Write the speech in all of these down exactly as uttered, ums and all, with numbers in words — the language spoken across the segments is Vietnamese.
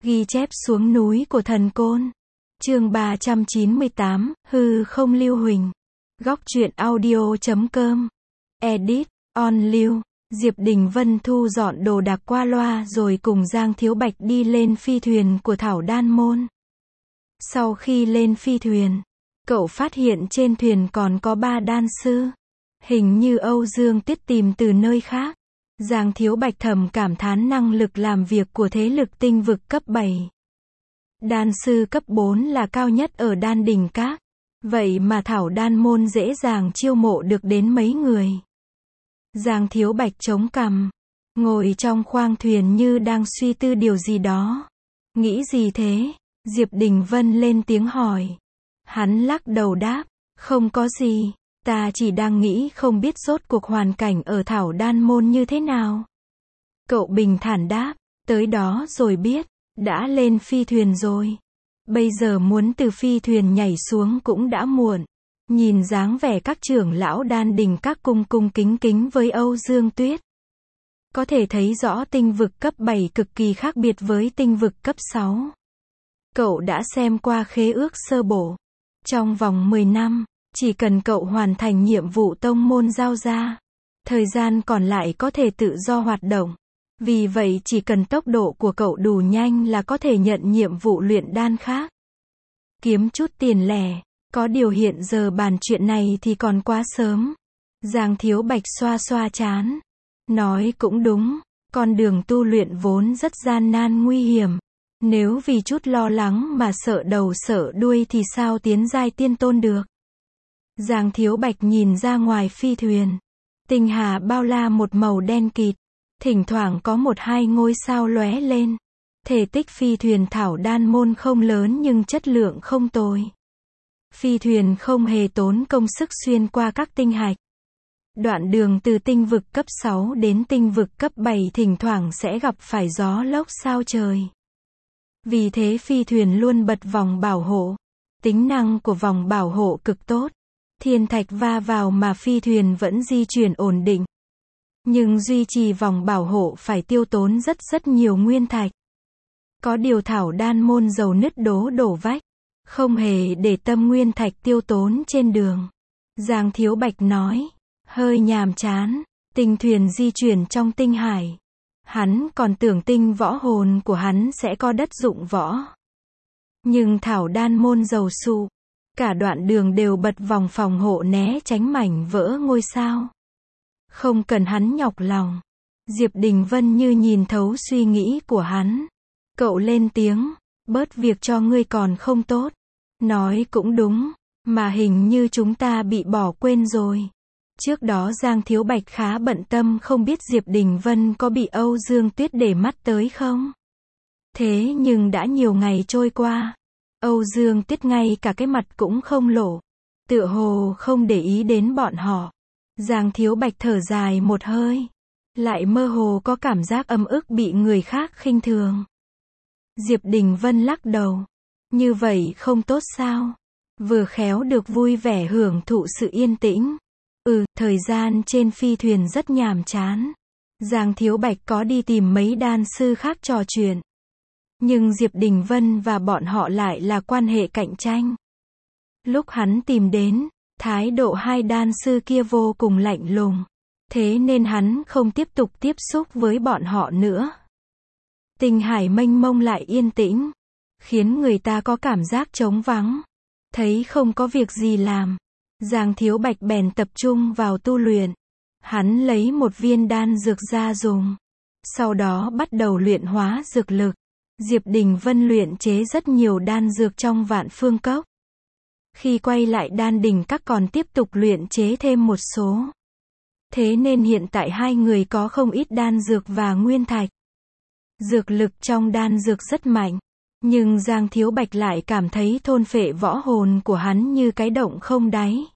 Ghi chép xuống núi của thần côn. Chương ba trăm chín mươi tám, hư không lưu huỳnh. Góc truyện audio chấm com. Edit, on lưu. Diệp Đình Vân thu dọn đồ đạc qua loa rồi cùng Giang Thiếu Bạch đi lên phi thuyền của Thảo Đan Môn. Sau khi lên phi thuyền, cậu phát hiện trên thuyền còn có ba đan sư. Hình như Âu Dương Tuyết tìm từ nơi khác. Giang Thiếu Bạch thầm cảm thán năng lực làm việc của thế lực tinh vực cấp bảy. Đan sư cấp bốn là cao nhất ở đan đỉnh các. Vậy mà Thảo Đan Môn dễ dàng chiêu mộ được đến mấy người. Giang Thiếu Bạch chống cằm, ngồi trong khoang thuyền như đang suy tư điều gì đó. Nghĩ gì thế? Diệp Đình Vân lên tiếng hỏi. Hắn lắc đầu đáp, không có gì, ta chỉ đang nghĩ không biết rốt cuộc hoàn cảnh ở Thảo Đan Môn như thế nào. Cậu bình thản đáp, tới đó rồi biết, đã lên phi thuyền rồi. Bây giờ muốn từ phi thuyền nhảy xuống cũng đã muộn. Nhìn dáng vẻ các trưởng lão đan đình các cung cung kính kính với Âu Dương Tuyết. Có thể thấy rõ tinh vực cấp bảy cực kỳ khác biệt với tinh vực cấp sáu. Cậu đã xem qua khế ước sơ bộ. Trong vòng mười năm, chỉ cần cậu hoàn thành nhiệm vụ tông môn giao ra, thời gian còn lại có thể tự do hoạt động. Vì vậy chỉ cần tốc độ của cậu đủ nhanh là có thể nhận nhiệm vụ luyện đan khác. Kiếm chút tiền lẻ. Có điều hiện giờ bàn chuyện này thì còn quá sớm. Giang Thiếu Bạch xoa xoa trán. Nói cũng đúng, con đường tu luyện vốn rất gian nan nguy hiểm. Nếu vì chút lo lắng mà sợ đầu sợ đuôi thì sao tiến giai tiên tôn được. Giang Thiếu Bạch nhìn ra ngoài phi thuyền. Tinh hà bao la một màu đen kịt. Thỉnh thoảng có một hai ngôi sao lóe lên. Thể tích phi thuyền Thảo Đan Môn không lớn nhưng chất lượng không tồi. Phi thuyền không hề tốn công sức xuyên qua các tinh hạch. Đoạn đường từ tinh vực cấp sáu đến tinh vực cấp bảy thỉnh thoảng sẽ gặp phải gió lốc sao trời. Vì thế phi thuyền luôn bật vòng bảo hộ. Tính năng của vòng bảo hộ cực tốt. Thiên thạch va vào mà phi thuyền vẫn di chuyển ổn định. Nhưng duy trì vòng bảo hộ phải tiêu tốn rất rất nhiều nguyên thạch. Có điều Thảo Đan Môn dầu nứt đố đổ vách. Không hề để tâm nguyên thạch tiêu tốn trên đường. Giang Thiếu Bạch nói, hơi nhàm chán, tinh thuyền di chuyển trong tinh hải. Hắn còn tưởng tinh võ hồn của hắn sẽ có đất dụng võ. Nhưng Thảo Đan Môn dầu sụ, cả đoạn đường đều bật vòng phòng hộ né tránh mảnh vỡ ngôi sao. Không cần hắn nhọc lòng. Diệp Đình Vân như nhìn thấu suy nghĩ của hắn. Cậu lên tiếng. Bớt việc cho ngươi còn không tốt. Nói cũng đúng, mà hình như chúng ta bị bỏ quên rồi. Trước đó Giang Thiếu Bạch khá bận tâm không biết Diệp Đình Vân có bị Âu Dương Tuyết để mắt tới không. Thế nhưng đã nhiều ngày trôi qua, Âu Dương Tuyết ngay cả cái mặt cũng không lộ. Tựa hồ không để ý đến bọn họ. Giang Thiếu Bạch thở dài một hơi. Lại mơ hồ có cảm giác âm ức bị người khác khinh thường. Diệp Đình Vân lắc đầu. Như vậy không tốt sao? Vừa khéo được vui vẻ hưởng thụ sự yên tĩnh. Ừ, thời gian trên phi thuyền rất nhàm chán. Giang Thiếu Bạch có đi tìm mấy đan sư khác trò chuyện. Nhưng Diệp Đình Vân và bọn họ lại là quan hệ cạnh tranh. Lúc hắn tìm đến, thái độ hai đan sư kia vô cùng lạnh lùng. Thế nên hắn không tiếp tục tiếp xúc với bọn họ nữa. Tinh hải mênh mông lại yên tĩnh, khiến người ta có cảm giác trống vắng. Thấy không có việc gì làm, Giang Thiếu Bạch bèn tập trung vào tu luyện. Hắn lấy một viên đan dược ra dùng. Sau đó bắt đầu luyện hóa dược lực. Diệp Đình Vân luyện chế rất nhiều đan dược trong Vạn Phương Cốc. Khi quay lại đan đình các còn tiếp tục luyện chế thêm một số. Thế nên hiện tại hai người có không ít đan dược và nguyên thạch. Dược lực trong đan dược rất mạnh. Nhưng Giang Thiếu Bạch lại cảm thấy thôn phệ võ hồn của hắn như cái động không đáy.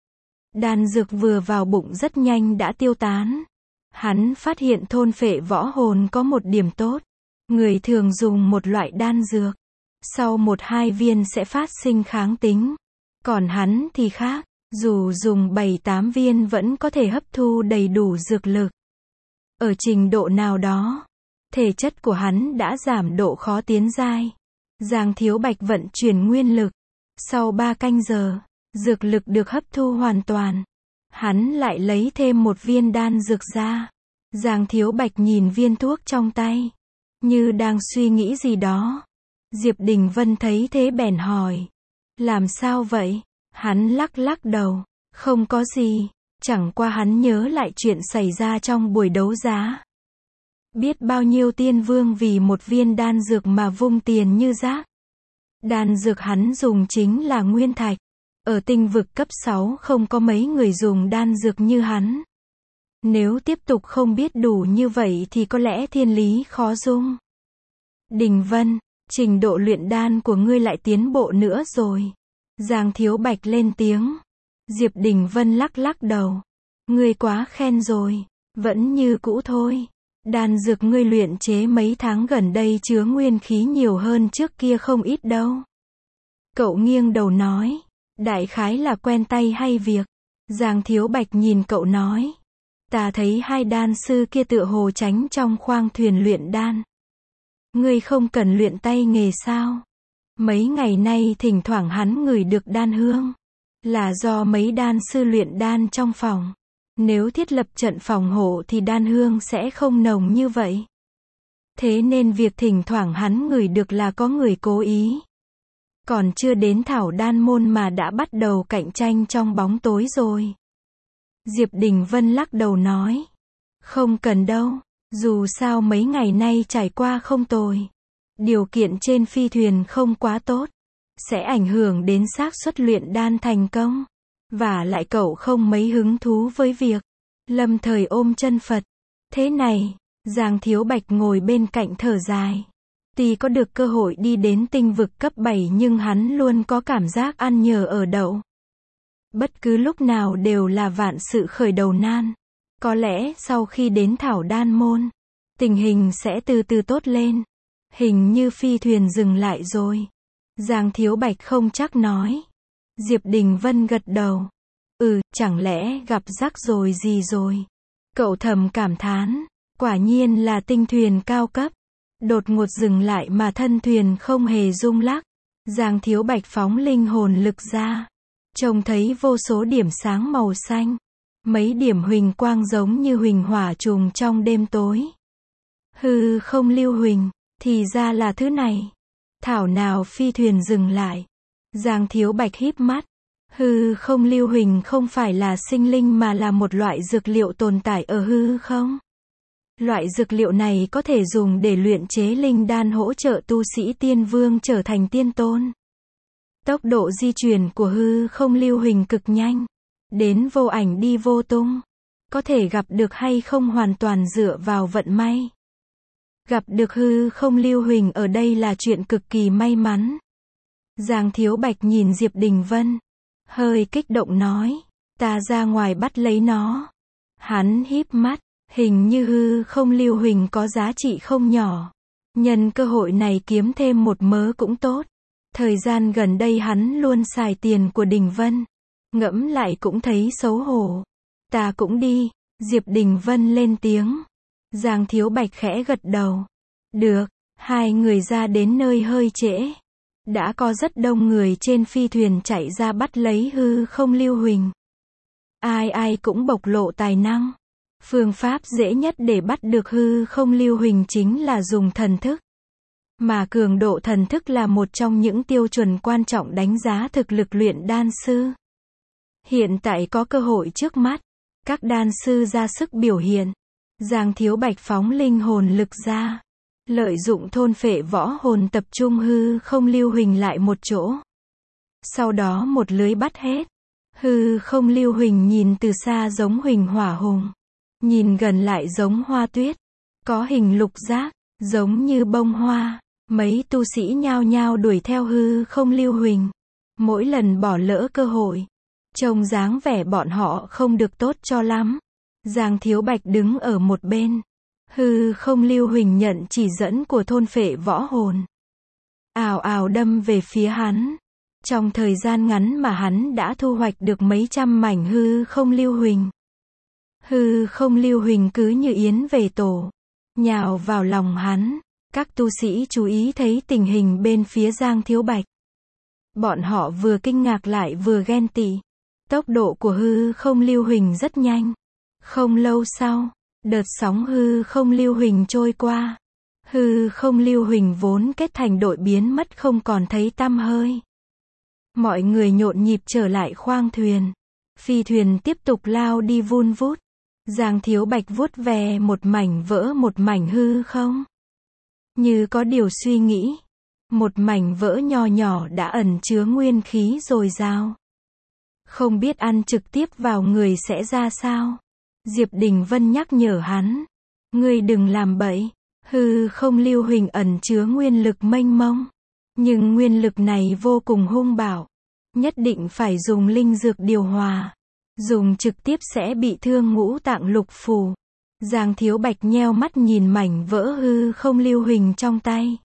Đan dược vừa vào bụng rất nhanh đã tiêu tán. Hắn phát hiện thôn phệ võ hồn có một điểm tốt. Người thường dùng một loại đan dược. Sau một hai viên sẽ phát sinh kháng tính. Còn hắn thì khác. Dù dùng bảy tám viên vẫn có thể hấp thu đầy đủ dược lực. Ở trình độ nào đó, Thể chất của hắn đã giảm độ khó tiến giai. Giang Thiếu Bạch vận chuyển nguyên lực. Sau ba canh giờ, dược lực được hấp thu hoàn toàn. Hắn lại lấy thêm một viên đan dược ra. Giang Thiếu Bạch nhìn viên thuốc trong tay, như đang suy nghĩ gì đó. Diệp Đình Vân thấy thế bèn hỏi. Làm sao vậy? Hắn lắc lắc đầu. Không có gì. Chẳng qua hắn nhớ lại chuyện xảy ra trong buổi đấu giá. Biết bao nhiêu tiên vương vì một viên đan dược mà vung tiền như rác. Đan dược hắn dùng chính là nguyên thạch. Ở tinh vực cấp sáu không có mấy người dùng đan dược như hắn. Nếu tiếp tục không biết đủ như vậy thì có lẽ thiên lý khó dung. Đình Vân, trình độ luyện đan của ngươi lại tiến bộ nữa rồi. Giang Thiếu Bạch lên tiếng. Diệp Đình Vân lắc lắc đầu. Ngươi quá khen rồi. Vẫn như cũ thôi. Đan dược ngươi luyện chế mấy tháng gần đây chứa nguyên khí nhiều hơn trước kia không ít đâu. Cậu nghiêng đầu nói. Đại khái là quen tay hay việc. Giang Thiếu Bạch nhìn cậu nói. Ta thấy hai đan sư kia tựa hồ tránh trong khoang thuyền luyện đan. Ngươi không cần luyện tay nghề sao? Mấy ngày nay thỉnh thoảng hắn ngửi được đan hương. Là do mấy đan sư luyện đan trong phòng. Nếu thiết lập trận phòng hộ thì đan hương sẽ không nồng như vậy. Thế nên việc thỉnh thoảng hắn ngửi được là có người cố ý. Còn chưa đến thảo đan môn mà đã bắt đầu cạnh tranh trong bóng tối rồi. Diệp Đình Vân lắc đầu nói. Không cần đâu. Dù sao mấy ngày nay trải qua không tồi. Điều kiện trên phi thuyền không quá tốt. Sẽ ảnh hưởng đến xác suất luyện đan thành công. Và lại cậu không mấy hứng thú với việc lâm thời ôm chân Phật. Thế này, Giang Thiếu Bạch ngồi bên cạnh thở dài. Tuy có được cơ hội đi đến tinh vực cấp bảy nhưng hắn luôn có cảm giác ăn nhờ ở đậu. Bất cứ lúc nào đều là vạn sự khởi đầu nan. Có lẽ sau khi đến thảo đan môn, tình hình sẽ từ từ tốt lên. Hình như phi thuyền dừng lại rồi. Giang Thiếu Bạch không chắc nói. Diệp Đình Vân gật đầu. Ừ, chẳng lẽ gặp rắc rối gì rồi? Cậu thầm cảm thán. Quả nhiên là tinh thuyền cao cấp. Đột ngột dừng lại mà thân thuyền không hề rung lắc. Giang Thiếu Bạch phóng linh hồn lực ra. Trông thấy vô số điểm sáng màu xanh. Mấy điểm huỳnh quang giống như huỳnh hỏa trùng trong đêm tối. Hư không lưu huỳnh, thì ra là thứ này. Thảo nào phi thuyền dừng lại. Giang Thiếu Bạch híp mắt. Hư không lưu huỳnh không phải là sinh linh mà là một loại dược liệu tồn tại ở hư không. Loại dược liệu này có thể dùng để luyện chế linh đan hỗ trợ tu sĩ tiên vương trở thành tiên tôn. Tốc độ di chuyển của hư không lưu huỳnh cực nhanh. Đến vô ảnh đi vô tung. Có thể gặp được hay không hoàn toàn dựa vào vận may. Gặp được hư không lưu huỳnh ở đây là chuyện cực kỳ may mắn. Giang Thiếu Bạch nhìn Diệp Đình Vân. Hơi kích động nói. Ta ra ngoài bắt lấy nó. Hắn híp mắt. Hình như hư không lưu huỳnh có giá trị không nhỏ. Nhân cơ hội này kiếm thêm một mớ cũng tốt. Thời gian gần đây hắn luôn xài tiền của Đình Vân. Ngẫm lại cũng thấy xấu hổ. Ta cũng đi. Diệp Đình Vân lên tiếng. Giang Thiếu Bạch khẽ gật đầu. Được. Hai người ra đến nơi hơi trễ. Đã có rất đông người trên phi thuyền chạy ra bắt lấy hư không lưu huỳnh. Ai ai cũng bộc lộ tài năng. Phương pháp dễ nhất để bắt được hư không lưu huỳnh chính là dùng thần thức. Mà cường độ thần thức là một trong những tiêu chuẩn quan trọng đánh giá thực lực luyện đan sư. Hiện tại có cơ hội trước mắt. Các đan sư ra sức biểu hiện. Giang Thiếu Bạch phóng linh hồn lực ra. Lợi dụng thôn phệ võ hồn tập trung hư không lưu huỳnh lại một chỗ. Sau đó một lưới bắt hết. Hư không lưu huỳnh nhìn từ xa giống huỳnh hỏa hùng. Nhìn gần lại giống hoa tuyết. Có hình lục giác, giống như bông hoa. Mấy tu sĩ nhao nhao đuổi theo hư không lưu huỳnh. Mỗi lần bỏ lỡ cơ hội. Trông dáng vẻ bọn họ không được tốt cho lắm. Giang Thiếu Bạch đứng ở một bên. Hư không lưu huỳnh nhận chỉ dẫn của thôn phệ võ hồn. Ào ào đâm về phía hắn. Trong thời gian ngắn mà hắn đã thu hoạch được mấy trăm mảnh hư không lưu huỳnh. Hư không lưu huỳnh cứ như yến về tổ. nhào vào lòng hắn. Các tu sĩ chú ý thấy tình hình bên phía Giang Thiếu Bạch. Bọn họ vừa kinh ngạc lại vừa ghen tị. Tốc độ của hư không lưu huỳnh rất nhanh. Không lâu sau, đợt sóng hư không lưu huỳnh trôi qua. Hư không lưu huỳnh vốn kết thành đội biến mất không còn thấy tăm hơi. Mọi người nhộn nhịp trở lại khoang thuyền. Phi thuyền tiếp tục lao đi vun vút. Giang Thiếu Bạch vuốt ve một mảnh vỡ một mảnh hư không. Như có điều suy nghĩ. Một mảnh vỡ nho nhỏ đã ẩn chứa nguyên khí dồi dào. Không biết ăn trực tiếp vào người sẽ ra sao. Diệp Đình Vân nhắc nhở hắn. Ngươi đừng làm bậy. Hư không lưu huỳnh ẩn chứa nguyên lực mênh mông. Nhưng nguyên lực này vô cùng hung bạo. Nhất định phải dùng linh dược điều hòa. Dùng trực tiếp sẽ bị thương ngũ tạng lục phủ. Giang Thiếu Bạch nheo mắt nhìn mảnh vỡ hư không lưu huỳnh trong tay.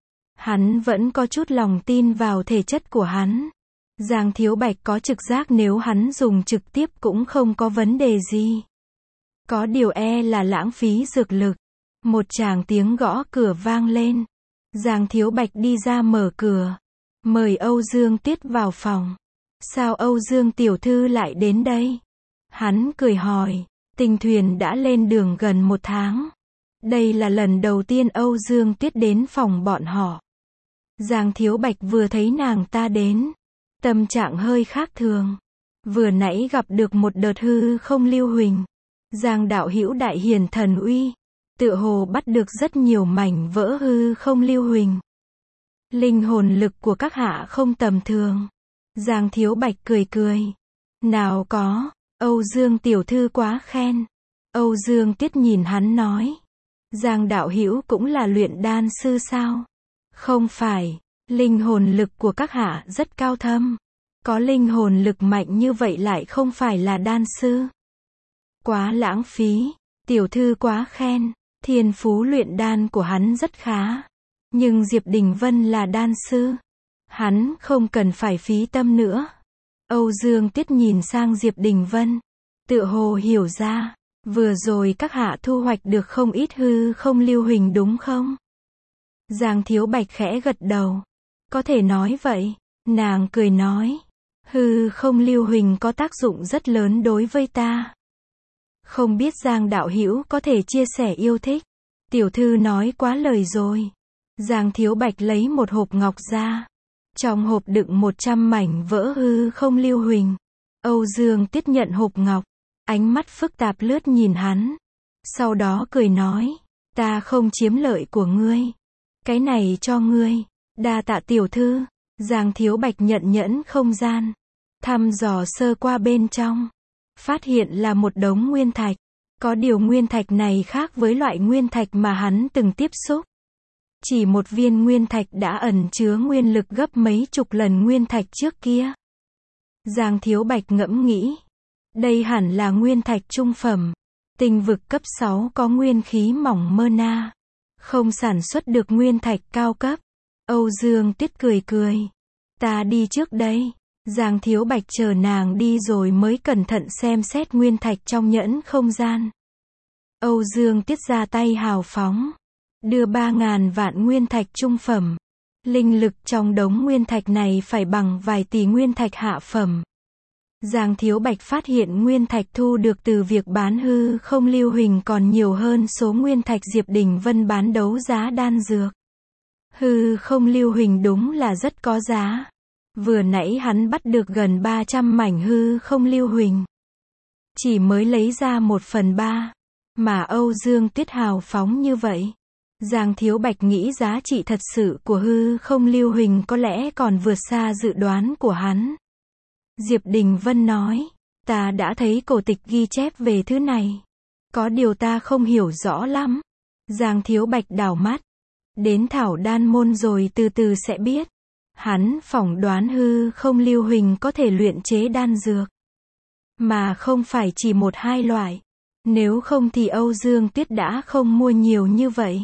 Hắn vẫn có chút lòng tin vào thể chất của hắn. Giang Thiếu Bạch có trực giác nếu hắn dùng trực tiếp cũng không có vấn đề gì. Có điều e là lãng phí dược lực. Một tràng tiếng gõ cửa vang lên. Giang Thiếu Bạch đi ra mở cửa. Mời Âu Dương Tuyết vào phòng. Sao Âu Dương tiểu thư lại đến đây? Hắn cười hỏi. Tình thuyền đã lên đường gần một tháng. Đây là lần đầu tiên Âu Dương Tuyết đến phòng bọn họ. Giang Thiếu Bạch vừa thấy nàng ta đến. Tâm trạng hơi khác thường. Vừa nãy gặp được một đợt hư không lưu huỳnh. Giang đạo hữu đại hiền thần uy. Tựa hồ bắt được rất nhiều mảnh vỡ hư không lưu huỳnh. Linh hồn lực của các hạ không tầm thường. Giang Thiếu Bạch cười cười. Nào có, Âu Dương tiểu thư quá khen. Âu Dương Tuyết nhìn hắn nói. Giang đạo hữu cũng là luyện đan sư sao? Không phải, linh hồn lực của các hạ rất cao thâm. Có linh hồn lực mạnh như vậy lại không phải là đan sư. Quá lãng phí, tiểu thư quá khen. Thiên phú luyện đan của hắn rất khá. Nhưng Diệp Đình Vân là đan sư. Hắn không cần phải phí tâm nữa. Âu Dương Tuyết nhìn sang Diệp Đình Vân. Tựa hồ hiểu ra. Vừa rồi các hạ thu hoạch được không ít hư không lưu huỳnh đúng không? Giang Thiếu Bạch khẽ gật đầu. Có thể nói vậy. Nàng cười nói. Hư không lưu huỳnh có tác dụng rất lớn đối với ta. Không biết Giang đạo hữu có thể chia sẻ yêu thích. Tiểu thư nói quá lời rồi. Giang Thiếu Bạch lấy một hộp ngọc ra. Trong hộp đựng một trăm mảnh vỡ hư không lưu huỳnh. Âu Dương Tuyết nhận hộp ngọc. Ánh mắt phức tạp lướt nhìn hắn. Sau đó cười nói. Ta không chiếm lợi của ngươi. Cái này cho ngươi. Đa tạ tiểu thư. Giang Thiếu Bạch nhận nhẫn không gian. Thăm dò sơ qua bên trong. Phát hiện là một đống nguyên thạch. Có điều nguyên thạch này khác với loại nguyên thạch mà hắn từng tiếp xúc. Chỉ một viên nguyên thạch đã ẩn chứa nguyên lực gấp mấy chục lần nguyên thạch trước kia. Giang Thiếu Bạch ngẫm nghĩ. Đây hẳn là nguyên thạch trung phẩm. Tinh vực cấp sáu có nguyên khí mỏng mơ na. Không sản xuất được nguyên thạch cao cấp. Âu Dương Tuyết cười cười. Ta đi trước đây. Giang Thiếu Bạch chờ nàng đi rồi mới cẩn thận xem xét nguyên thạch trong nhẫn không gian. Âu Dương Tuyết ra tay hào phóng. Đưa ba ngàn vạn nguyên thạch trung phẩm. Linh lực trong đống nguyên thạch này phải bằng vài tỷ nguyên thạch hạ phẩm. Giang Thiếu Bạch phát hiện nguyên thạch thu được từ việc bán hư không lưu huỳnh còn nhiều hơn số nguyên thạch Diệp Đình Vân bán đấu giá đan dược. Hư không lưu huỳnh đúng là rất có giá. Vừa nãy hắn bắt được gần ba trăm mảnh hư không lưu huỳnh. Chỉ mới lấy ra một phần ba. Mà Âu Dương Tuyết hào phóng như vậy. Giang Thiếu Bạch nghĩ giá trị thật sự của hư không lưu huỳnh có lẽ còn vượt xa dự đoán của hắn. Diệp Đình Vân nói. Ta đã thấy cổ tịch ghi chép về thứ này. Có điều ta không hiểu rõ lắm. Giang Thiếu Bạch đảo mắt. Đến thảo đan môn rồi từ từ sẽ biết. Hắn phỏng đoán hư không lưu huỳnh có thể luyện chế đan dược. Mà không phải chỉ một hai loại. Nếu không thì Âu Dương Tuyết đã không mua nhiều như vậy.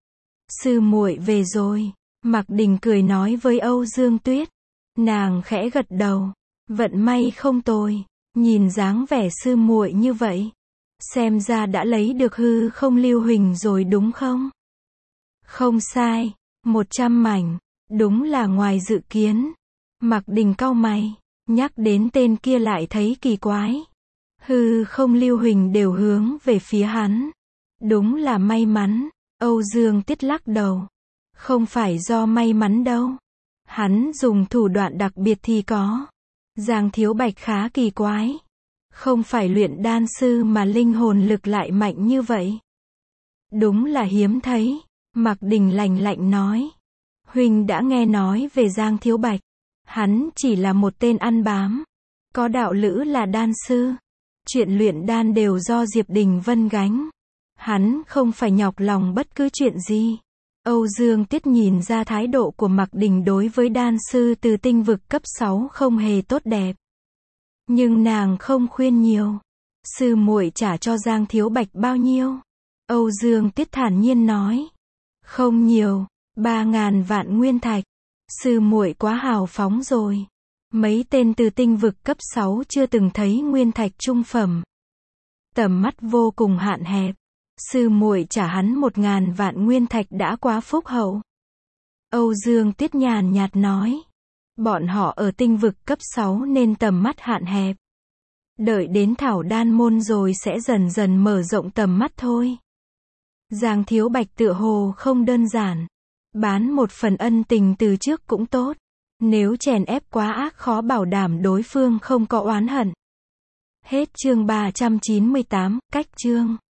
Sư muội về rồi. Mạc Đình cười nói với Âu Dương Tuyết. Nàng khẽ gật đầu. Vận may không tồi. Nhìn dáng vẻ sư muội như vậy. Xem ra đã lấy được hư không lưu huỳnh rồi đúng không? Không sai, một trăm mảnh, đúng là ngoài dự kiến. Mạc Đình cau mày, nhắc đến tên kia lại thấy kỳ quái. Hư không lưu huỳnh đều hướng về phía hắn. Đúng là may mắn, Âu Dương Tiết lắc đầu. Không phải do may mắn đâu. Hắn dùng thủ đoạn đặc biệt thì có. Giang Thiếu Bạch khá kỳ quái. Không phải luyện đan sư mà linh hồn lực lại mạnh như vậy. Đúng là hiếm thấy. Mạc Đình lạnh lạnh nói. Huynh đã nghe nói về Giang Thiếu Bạch. Hắn chỉ là một tên ăn bám. Có đạo lữ là đan sư. Chuyện luyện đan đều do Diệp Đình Vân gánh. Hắn không phải nhọc lòng bất cứ chuyện gì. Âu Dương Tiết nhìn ra thái độ của Mạc Đình đối với đan sư từ tinh vực cấp sáu không hề tốt đẹp. Nhưng nàng không khuyên nhiều. Sư muội trả cho Giang Thiếu Bạch bao nhiêu? Âu Dương Tiết thản nhiên nói. Không nhiều, ba ngàn vạn nguyên thạch. Sư muội quá hào phóng rồi. Mấy tên từ tinh vực cấp sáu chưa từng thấy nguyên thạch trung phẩm. Tầm mắt vô cùng hạn hẹp. Sư muội trả hắn một ngàn vạn nguyên thạch đã quá phúc hậu. Âu Dương Tiết nhàn nhạt nói. Bọn họ ở tinh vực cấp sáu nên tầm mắt hạn hẹp. Đợi đến Thảo Đan môn rồi sẽ dần dần mở rộng tầm mắt thôi. Giang Thiếu Bạch tựa hồ không đơn giản. Bán một phần ân tình từ trước cũng tốt. Nếu chèn ép quá ác khó bảo đảm đối phương không có oán hận. Hết chương ba trăm chín mươi tám, cách chương.